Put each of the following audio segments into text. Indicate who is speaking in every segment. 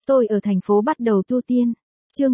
Speaker 1: Tôi ở thành phố bắt đầu tu tiên. Chương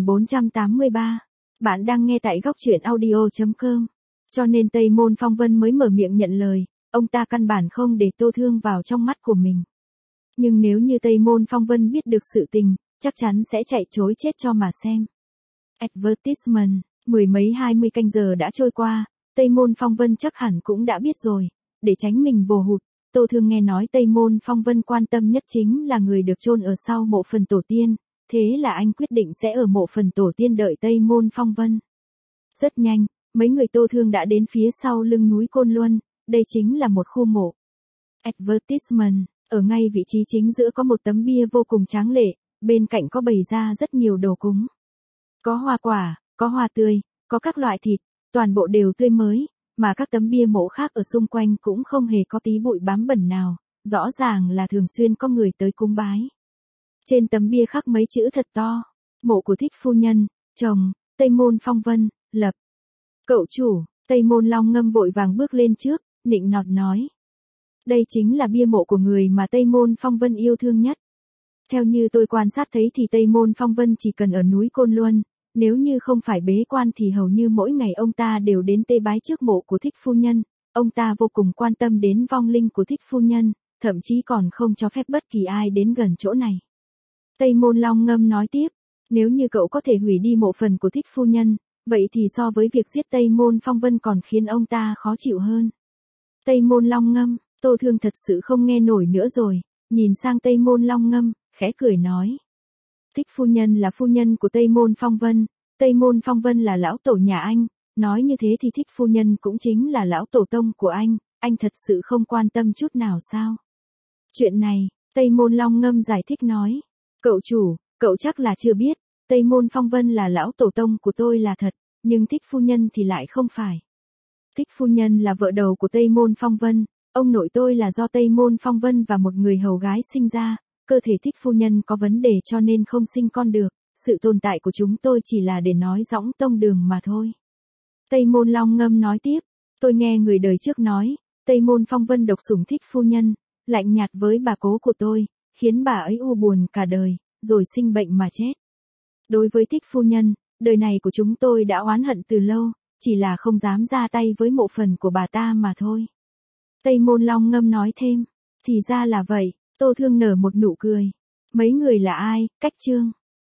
Speaker 1: 1483. Bạn đang nghe tại góc truyện audio.com. Cho nên Tây Môn Phong Vân mới mở miệng nhận lời, ông ta căn bản không để Tô Thương vào trong mắt của mình. Nhưng nếu như Tây Môn Phong Vân biết được sự tình, chắc chắn sẽ chạy trối chết cho mà xem. Advertisement, 10 mấy 20 canh giờ đã trôi qua, Tây Môn Phong Vân chắc hẳn cũng đã biết rồi, để tránh mình vồ hụt. Tô Thương nghe nói Tây Môn Phong Vân quan tâm nhất chính là người được chôn ở sau mộ phần tổ tiên, thế là anh quyết định sẽ ở mộ phần tổ tiên đợi Tây Môn Phong Vân. Rất nhanh, mấy người Tô Thương đã đến phía sau lưng núi Côn Luân, đây chính là một khu mộ. Advertisement, ở ngay vị trí chính giữa có một tấm bia vô cùng tráng lệ, bên cạnh có bày ra rất nhiều đồ cúng. Có hoa quả, có hoa tươi, có các loại thịt, toàn bộ đều tươi mới. Mà các tấm bia mộ khác ở xung quanh cũng không hề có tí bụi bám bẩn nào, rõ ràng là thường xuyên có người tới cúng bái. Trên tấm bia khắc mấy chữ thật to, mộ của Thích phu nhân, chồng, Tây Môn Phong Vân, lập. Cậu chủ, Tây Môn Long Ngâm vội vàng bước lên trước, nịnh nọt nói. Đây chính là bia mộ của người mà Tây Môn Phong Vân yêu thương nhất. Theo như tôi quan sát thấy thì Tây Môn Phong Vân chỉ cần ở núi Côn Luân. Nếu như không phải bế quan thì hầu như mỗi ngày ông ta đều đến tế bái trước mộ của Thích phu nhân, ông ta vô cùng quan tâm đến vong linh của Thích phu nhân, thậm chí còn không cho phép bất kỳ ai đến gần chỗ này. Tây Môn Long Ngâm nói tiếp, nếu như cậu có thể hủy đi mộ phần của Thích phu nhân, vậy thì so với việc giết Tây Môn Phong Vân còn khiến ông ta khó chịu hơn. Tây Môn Long Ngâm, Tô Thương thật sự không nghe nổi nữa rồi, nhìn sang Tây Môn Long Ngâm, khẽ cười nói. Thích phu nhân là phu nhân của Tây Môn Phong Vân, Tây Môn Phong Vân là lão tổ nhà anh, nói như thế thì Thích phu nhân cũng chính là lão tổ tông của anh thật sự không quan tâm chút nào sao? Chuyện này, Tây Môn Long Ngâm giải thích nói, cậu chủ, cậu chắc là chưa biết, Tây Môn Phong Vân là lão tổ tông của tôi là thật, nhưng Thích phu nhân thì lại không phải. Thích phu nhân là vợ đầu của Tây Môn Phong Vân, ông nội tôi là do Tây Môn Phong Vân và một người hầu gái sinh ra. Cơ thể Thích phu nhân có vấn đề cho nên không sinh con được, sự tồn tại của chúng tôi chỉ là để nói dõng tông đường mà thôi. Tây Môn Long Ngâm nói tiếp, tôi nghe người đời trước nói, Tây Môn Phong Vân độc sủng Thích phu nhân, lạnh nhạt với bà cố của tôi, khiến bà ấy u buồn cả đời, rồi sinh bệnh mà chết. Đối với Thích phu nhân, đời này của chúng tôi đã oán hận từ lâu, chỉ là không dám ra tay với mộ phần của bà ta mà thôi. Tây Môn Long Ngâm nói thêm, thì ra là vậy. Tô Thương nở một nụ cười. Mấy người là ai, cách chương.